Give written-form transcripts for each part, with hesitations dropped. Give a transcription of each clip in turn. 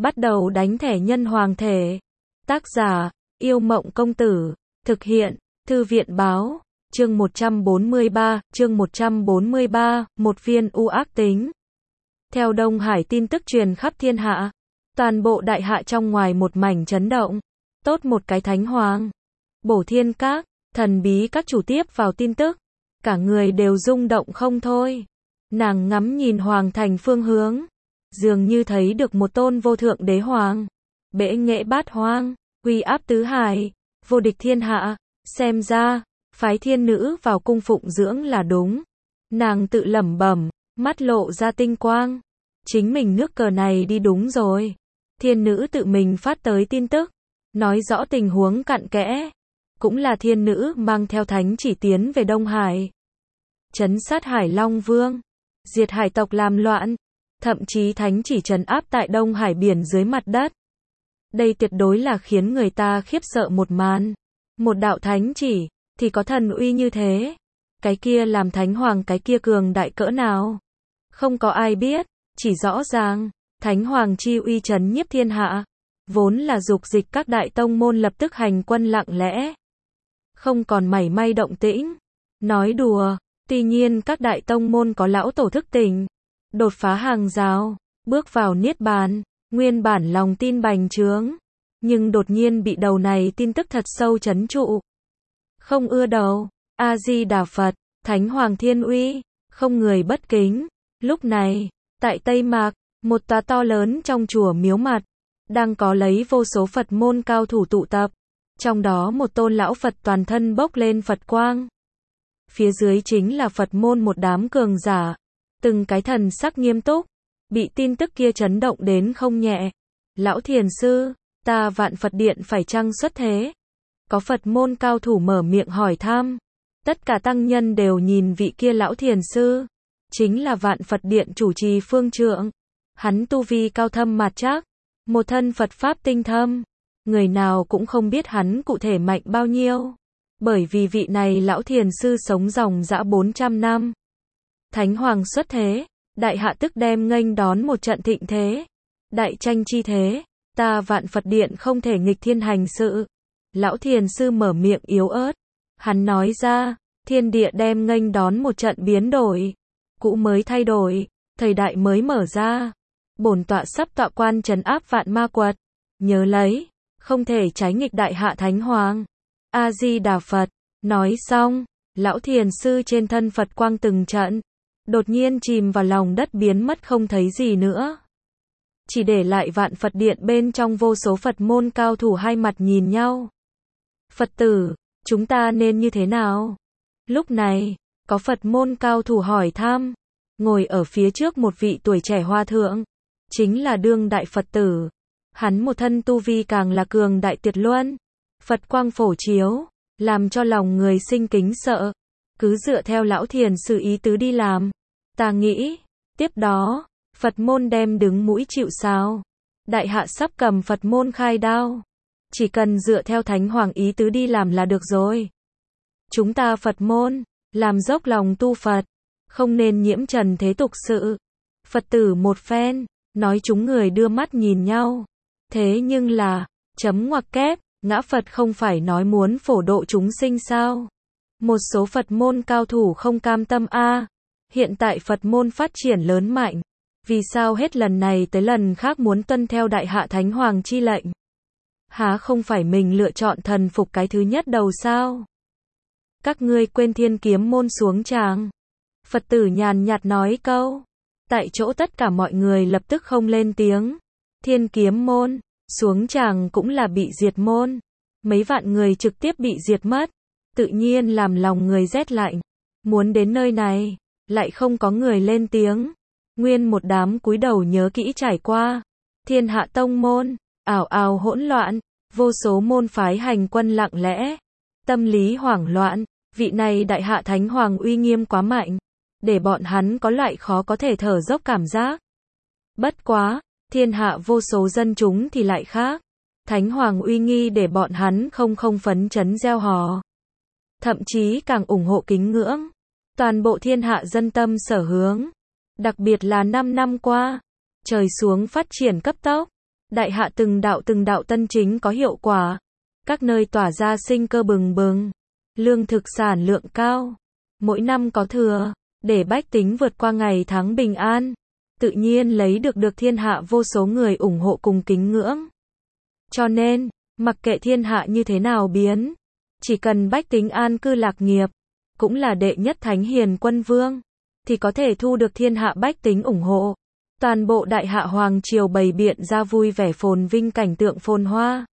bắt đầu đánh thẻ nhân hoàng thể. Tác giả, Yêu Mộng Công Tử. Thực hiện, Thư viện Báo. Chương 143, một viên u ác tính. Theo Đông Hải tin tức truyền khắp thiên hạ. Toàn bộ đại hạ trong ngoài một mảnh chấn động. Tốt một cái thánh hoàng. Bổ thiên các, thần bí các chủ tiếp vào tin tức. Cả người đều rung động không thôi. Nàng ngắm nhìn hoàng thành phương hướng. Dường như thấy được một tôn vô thượng đế hoàng. Bệ nghệ bát hoang, uy áp tứ hải, vô địch thiên hạ. Xem ra, phái thiên nữ vào cung phụng dưỡng là đúng. Nàng tự lẩm bẩm, mắt lộ ra tinh quang. Chính mình nước cờ này đi đúng rồi. Thiên nữ tự mình phát tới tin tức, nói rõ tình huống cặn kẽ. Cũng là thiên nữ mang theo thánh chỉ tiến về Đông Hải. Trấn sát Hải Long Vương, diệt hải tộc làm loạn. Thậm chí thánh chỉ trấn áp tại Đông Hải biển dưới mặt đất. Đây tuyệt đối là khiến người ta khiếp sợ một màn. Một đạo thánh chỉ, thì có thần uy như thế. Cái kia làm thánh hoàng cái kia cường đại cỡ nào? Không có ai biết, chỉ rõ ràng, thánh hoàng chi uy trấn nhiếp thiên hạ. Vốn là dục dịch các đại tông môn lập tức hành quân lặng lẽ. Không còn mảy may động tĩnh. Nói đùa, tuy nhiên các đại tông môn có lão tổ thức tỉnh. Đột phá hàng rào, bước vào niết bàn, nguyên bản lòng tin bành trướng. Nhưng đột nhiên bị đầu này tin tức thật sâu trấn trụ. Không ưa đầu, A-di-đà Phật, Thánh Hoàng Thiên Uy, không người bất kính. Lúc này, tại Tây Mạc, một tòa to lớn trong chùa Miếu Mặt, đang có lấy vô số Phật môn cao thủ tụ tập. Trong đó một tôn lão Phật toàn thân bốc lên Phật quang. Phía dưới chính là Phật môn một đám cường giả. Từng cái thần sắc nghiêm túc, bị tin tức kia chấn động đến không nhẹ. Lão thiền sư, ta Vạn Phật Điện phải chăng xuất thế? Có Phật môn cao thủ mở miệng hỏi thăm. Tất cả tăng nhân đều nhìn vị kia lão thiền sư. Chính là Vạn Phật Điện chủ trì phương trượng. Hắn tu vi cao thâm mạt trác, một thân Phật Pháp tinh thâm. Người nào cũng không biết hắn cụ thể mạnh bao nhiêu. Bởi vì vị này lão thiền sư sống dòng dã 400 năm. Thánh Hoàng xuất thế, đại hạ tức đem nghênh đón một trận thịnh thế. Đại tranh chi thế, ta Vạn Phật Điện không thể nghịch thiên hành sự. Lão thiền sư mở miệng yếu ớt. Hắn nói ra, thiên địa đem nghênh đón một trận biến đổi. Cũ mới thay đổi, thời đại mới mở ra. Bổn tọa sắp tọa quan trấn áp vạn ma quật. Nhớ lấy, không thể trái nghịch đại hạ thánh hoàng. A-di-đà Phật, nói xong, lão thiền sư trên thân Phật quang từng trận. Đột nhiên chìm vào lòng đất biến mất không thấy gì nữa. Chỉ để lại Vạn Phật Điện bên trong vô số Phật môn cao thủ hai mặt nhìn nhau. Phật tử, chúng ta nên như thế nào? Lúc này, có Phật môn cao thủ hỏi thăm. Ngồi ở phía trước một vị tuổi trẻ hòa thượng. Chính là đương đại Phật tử. Hắn một thân tu vi càng là cường đại tuyệt luân. Phật quang phổ chiếu, làm cho lòng người sinh kính sợ. Cứ dựa theo lão thiền sư ý tứ đi làm. Ta nghĩ, tiếp đó, Phật môn đem đứng mũi chịu sào. Đại hạ sắp cầm Phật môn khai đao. Chỉ cần dựa theo Thánh Hoàng ý tứ đi làm là được rồi. Chúng ta Phật môn, làm dốc lòng tu Phật, không nên nhiễm trần thế tục sự. Phật tử một phen, nói chúng người đưa mắt nhìn nhau. Thế nhưng là, chấm ngoặc kép, ngã Phật không phải nói muốn phổ độ chúng sinh sao? Một số Phật môn cao thủ không cam tâm a. Hiện tại Phật môn phát triển lớn mạnh. Vì sao hết lần này tới lần khác muốn tuân theo đại hạ thánh hoàng chi lệnh? Há không phải mình lựa chọn thần phục cái thứ nhất đầu sao? Các ngươi quên thiên kiếm môn xuống tràng. Phật tử nhàn nhạt nói câu. Tại chỗ tất cả mọi người lập tức không lên tiếng. Thiên kiếm môn, xuống tràng cũng là bị diệt môn. Mấy vạn người trực tiếp bị diệt mất. Tự nhiên làm lòng người rét lạnh. Muốn đến nơi này, lại không có người lên tiếng. Nguyên một đám cúi đầu nhớ kỹ trải qua. Thiên hạ tông môn, ào ào hỗn loạn, vô số môn phái hành quân lặng lẽ. Tâm lý hoảng loạn, vị này đại hạ thánh hoàng uy nghiêm quá mạnh. Để bọn hắn có loại khó có thể thở dốc cảm giác. Bất quá, thiên hạ vô số dân chúng thì lại khác. Thánh hoàng uy nghi để bọn hắn không phấn chấn reo hò. Thậm chí càng ủng hộ kính ngưỡng. Toàn bộ thiên hạ dân tâm sở hướng. Đặc biệt là 5 năm qua, trời xuống phát triển cấp tốc. đại hạ từng đạo tân chính có hiệu quả. Các nơi tỏa ra sinh cơ bừng bừng. Lương thực sản lượng cao. Mỗi năm có thừa. Để bách tính vượt qua ngày tháng bình an. Tự nhiên lấy được thiên hạ vô số người ủng hộ cùng kính ngưỡng. Cho nên, mặc kệ thiên hạ như thế nào biến, chỉ cần bách tính an cư lạc nghiệp, cũng là đệ nhất thánh hiền quân vương, thì có thể thu được thiên hạ bách tính ủng hộ. Toàn bộ đại hạ hoàng triều bày biện ra vui vẻ phồn vinh cảnh tượng phồn hoa.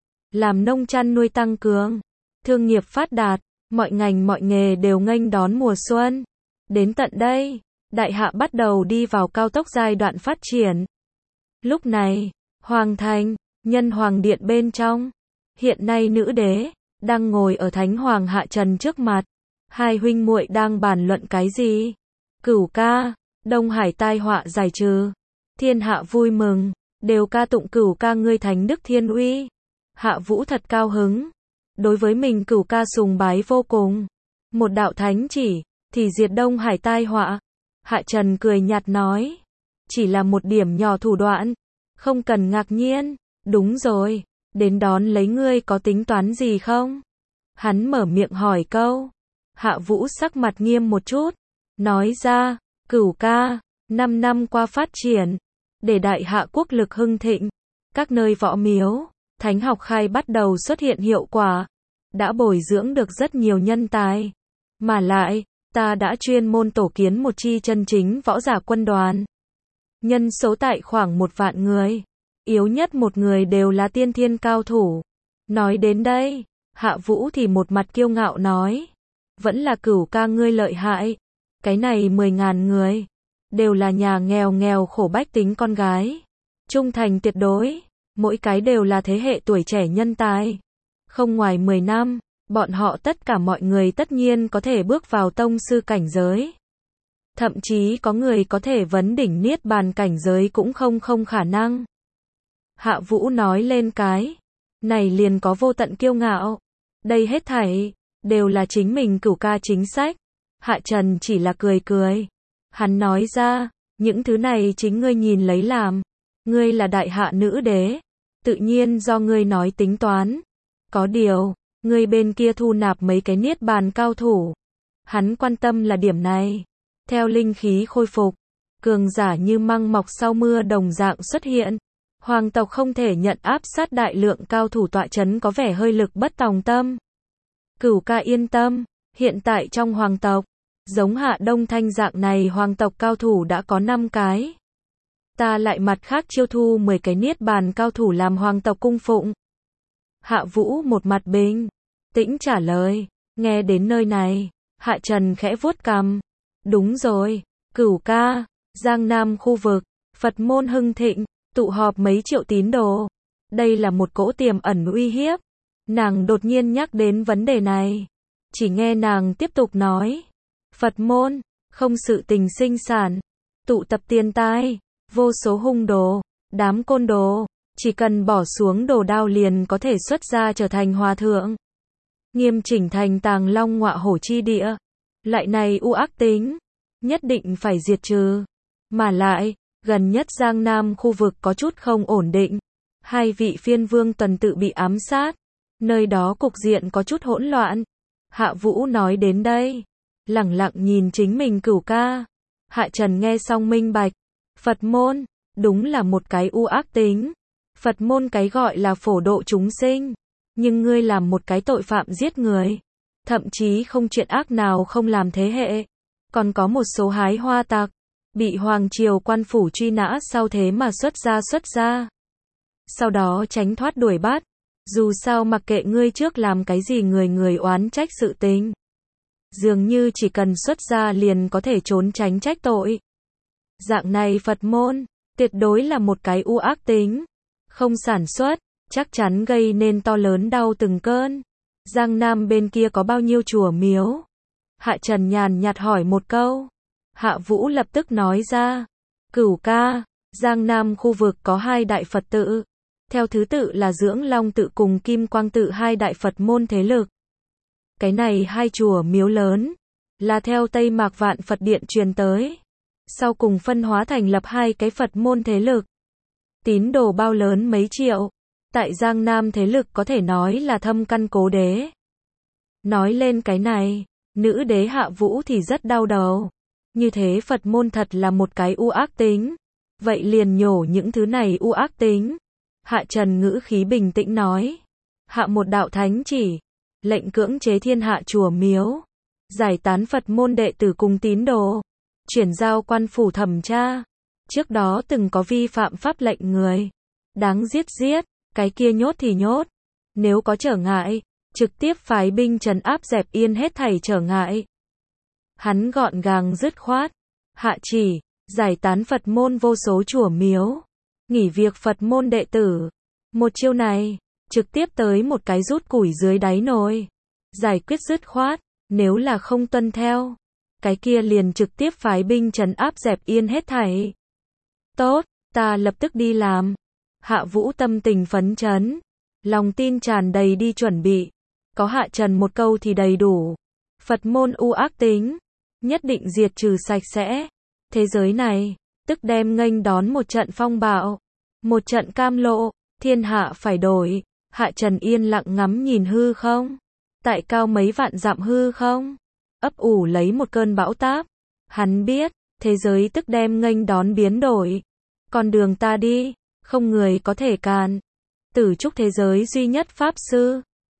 Làm nông chăn nuôi tăng cường, thương nghiệp phát đạt, mọi ngành mọi nghề đều nghênh đón mùa xuân. Đến tận đây, đại hạ bắt đầu đi vào cao tốc giai đoạn phát triển. Lúc này, hoàng thành, nhân hoàng điện bên trong, hiện nay nữ đế đang ngồi ở thánh hoàng Hạ Trần trước mặt. Hai huynh muội đang bàn luận cái gì? Cửu ca, Đông Hải tai họa giải trừ, thiên hạ vui mừng, đều ca tụng cửu ca ngươi thánh đức thiên uy. Hạ Vũ thật cao hứng, đối với mình cửu ca sùng bái vô cùng. Một đạo thánh chỉ, thì diệt Đông Hải tai họa. Hạ Trần cười nhạt nói, chỉ là một điểm nhỏ thủ đoạn, không cần ngạc nhiên. Đúng rồi, đến đón lấy ngươi có tính toán gì không? Hắn mở miệng hỏi câu. Hạ Vũ sắc mặt nghiêm một chút, nói ra, cửu ca, 5 năm qua phát triển, để đại hạ quốc lực hưng thịnh, các nơi võ miếu, thánh học khai bắt đầu xuất hiện hiệu quả, đã bồi dưỡng được rất nhiều nhân tài. Mà lại, ta đã chuyên môn tổ kiến một chi chân chính võ giả quân đoàn. Nhân số tại khoảng 1 vạn người, yếu nhất một người đều là tiên thiên cao thủ. Nói đến đây, Hạ Vũ thì một mặt kiêu ngạo nói, vẫn là cửu ca ngươi lợi hại. Cái này 10.000 người, đều là nhà nghèo khổ bách tính con gái. Trung thành tuyệt đối, mỗi cái đều là thế hệ tuổi trẻ nhân tài. Không ngoài 10 năm, bọn họ tất cả mọi người tất nhiên có thể bước vào tông sư cảnh giới. Thậm chí có người có thể vấn đỉnh niết bàn cảnh giới cũng không khả năng. Hạ Vũ nói lên cái này liền có vô tận kiêu ngạo. Đây hết thảy đều là chính mình cửu ca chính sách. Hạ Trần chỉ là cười cười. Hắn nói ra, những thứ này chính ngươi nhìn lấy làm. Ngươi là đại hạ nữ đế, tự nhiên do ngươi nói tính toán. Có điều, ngươi bên kia thu nạp mấy cái niết bàn cao thủ. Hắn quan tâm là điểm này. Theo linh khí khôi phục, cường giả như măng mọc sau mưa đồng dạng xuất hiện. Hoàng tộc không thể nhận áp sát đại lượng cao thủ tọa chấn có vẻ hơi lực bất tòng tâm. Cửu ca yên tâm, hiện tại trong hoàng tộc, giống Hạ Đông Thanh dạng này hoàng tộc cao thủ đã có 5 cái. Ta lại mặt khác chiêu thu 10 cái niết bàn cao thủ làm hoàng tộc cung phụng. Hạ Vũ một mặt bình tĩnh trả lời. Nghe đến nơi này, Hạ Trần khẽ vuốt cằm. Đúng rồi, cửu ca, Giang Nam khu vực, Phật môn hưng thịnh, tụ họp mấy triệu tín đồ. Đây là một cỗ tiềm ẩn uy hiếp. Nàng đột nhiên nhắc đến vấn đề này. Chỉ nghe nàng tiếp tục nói. Phật môn, không sự tình sinh sản, tụ tập tiền tai, vô số hung đồ, đám côn đồ, chỉ cần bỏ xuống đồ đao liền có thể xuất ra trở thành hòa thượng. Nghiêm chỉnh thành Tàng Long Ngọa Hổ chi địa. Loại này u ác tính, nhất định phải diệt trừ. Mà lại, gần nhất Giang Nam khu vực có chút không ổn định. 2 vị phiên vương tuần tự bị ám sát. Nơi đó cục diện có chút hỗn loạn. Hạ Vũ nói đến đây, lẳng lặng nhìn chính mình cửu ca. Hạ Trần nghe xong minh bạch. Phật môn, đúng là một cái u ác tính. Phật môn cái gọi là phổ độ chúng sinh. Nhưng ngươi làm một cái tội phạm giết người. Thậm chí không chuyện ác nào không làm thế hệ. Còn có một số hái hoa tặc, bị hoàng triều quan phủ truy nã sau thế mà xuất ra. Sau đó tránh thoát đuổi bắt. Dù sao mặc kệ ngươi trước làm cái gì người oán trách sự tình. Dường như chỉ cần xuất ra liền có thể trốn tránh trách tội. Dạng này Phật môn, tuyệt đối là một cái u ác tính. Không sản xuất, chắc chắn gây nên to lớn đau từng cơn. Giang Nam bên kia có bao nhiêu chùa miếu? Hạ Trần nhàn nhạt hỏi một câu. Hạ Vũ lập tức nói ra. Cửu ca, Giang Nam khu vực có 2 đại Phật tự. Theo thứ tự là Dưỡng Long tự cùng Kim Quang tự, 2 đại Phật môn thế lực. Cái này 2 chùa miếu lớn, là theo Tây Mạc Vạn Phật Điện truyền tới. Sau cùng phân hóa thành lập 2 cái Phật môn thế lực. tín đồ bao lớn mấy triệu. Tại Giang Nam thế lực có thể nói là thâm căn cố đế. Nói lên cái này, nữ đế Hạ Vũ thì rất đau đầu. Như thế Phật môn thật là một cái u ác tính. Vậy liền nhổ những thứ này u ác tính. Hạ Trần ngữ khí bình tĩnh nói. Hạ một đạo thánh chỉ. Lệnh cưỡng chế thiên hạ chùa miếu. Giải tán Phật môn đệ tử cùng tín đồ. Chuyển giao quan phủ thẩm tra. Trước đó từng có vi phạm pháp lệnh người. Đáng giết giết. Cái kia nhốt thì nhốt. Nếu có trở ngại, trực tiếp phái binh trấn áp dẹp yên hết thảy trở ngại. Hắn gọn gàng dứt khoát. Hạ chỉ, giải tán Phật môn vô số chùa miếu. Nghỉ việc Phật môn đệ tử. Một chiêu này, trực tiếp tới một cái rút củi dưới đáy nồi. Giải quyết dứt khoát, nếu là không tuân theo. Cái kia liền trực tiếp phái binh trấn áp dẹp yên hết thảy. Tốt, ta lập tức đi làm. Hạ Vũ tâm tình phấn chấn. Lòng tin tràn đầy đi chuẩn bị. Có Hạ Trần một câu thì đầy đủ. Phật môn u ác tính. Nhất định diệt trừ sạch sẽ. Thế giới này, tức đem nghênh đón một trận phong bạo. Một trận cam lộ. Thiên hạ phải đổi. Hạ Trần yên lặng ngắm nhìn hư không. Tại cao mấy vạn dặm hư không. Ấp ủ lấy một cơn bão táp. Hắn biết, thế giới tức đem nghênh đón biến đổi. Con đường ta đi, không người có thể cản. Tử trúc thế giới duy nhất pháp sư.